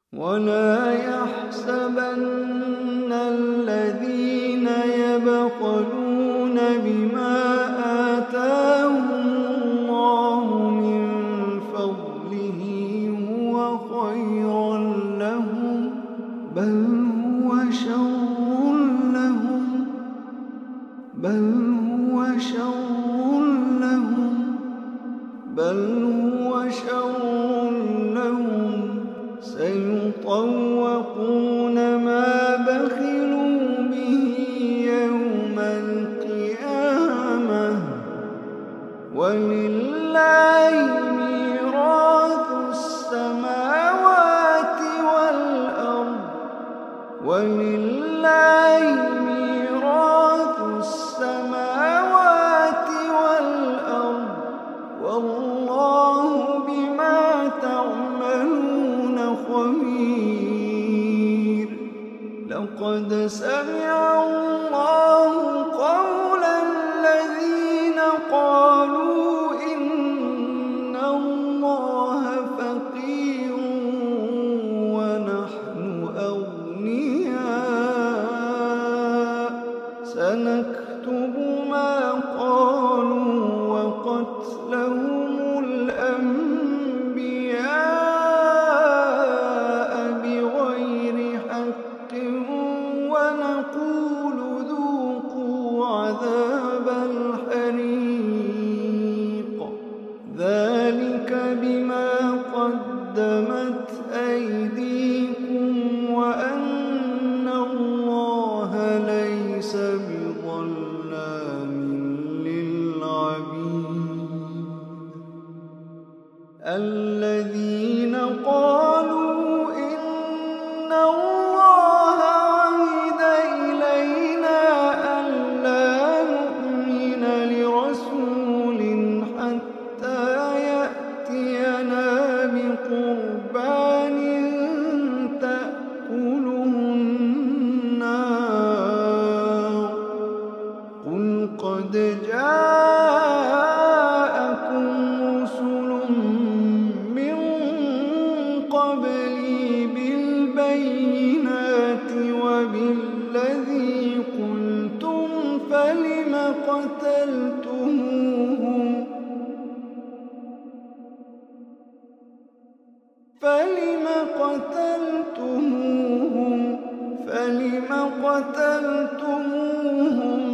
ولا يحسبن الذين يبخلون بما آتاهم الله من فضله هو خيرا لهم، بل هو شر لهم سيطوقون ما بخلوا به يوم القيامة ولله ميراث السماوات والأرض والله بما تعملون خبير. لقد سمع الله قول الذين قالوا إن الله فقير ونحن أغنياء، سنكتب ما قالوا وقتلهم الأنبياء بغير حق ونقول ذوقوا عذاب الحريق، ذلك بما قدمت أيديكم وأن الله ليس بظلام للعبيد. الذين قالوا إن الله عهد إلينا ألا نؤمن لرسول حتى يأتينا بقربان تأكله النار، قل قد جاءكم رسل من قبلي بالبينات وبالذي قلتم فلم قتلتموهم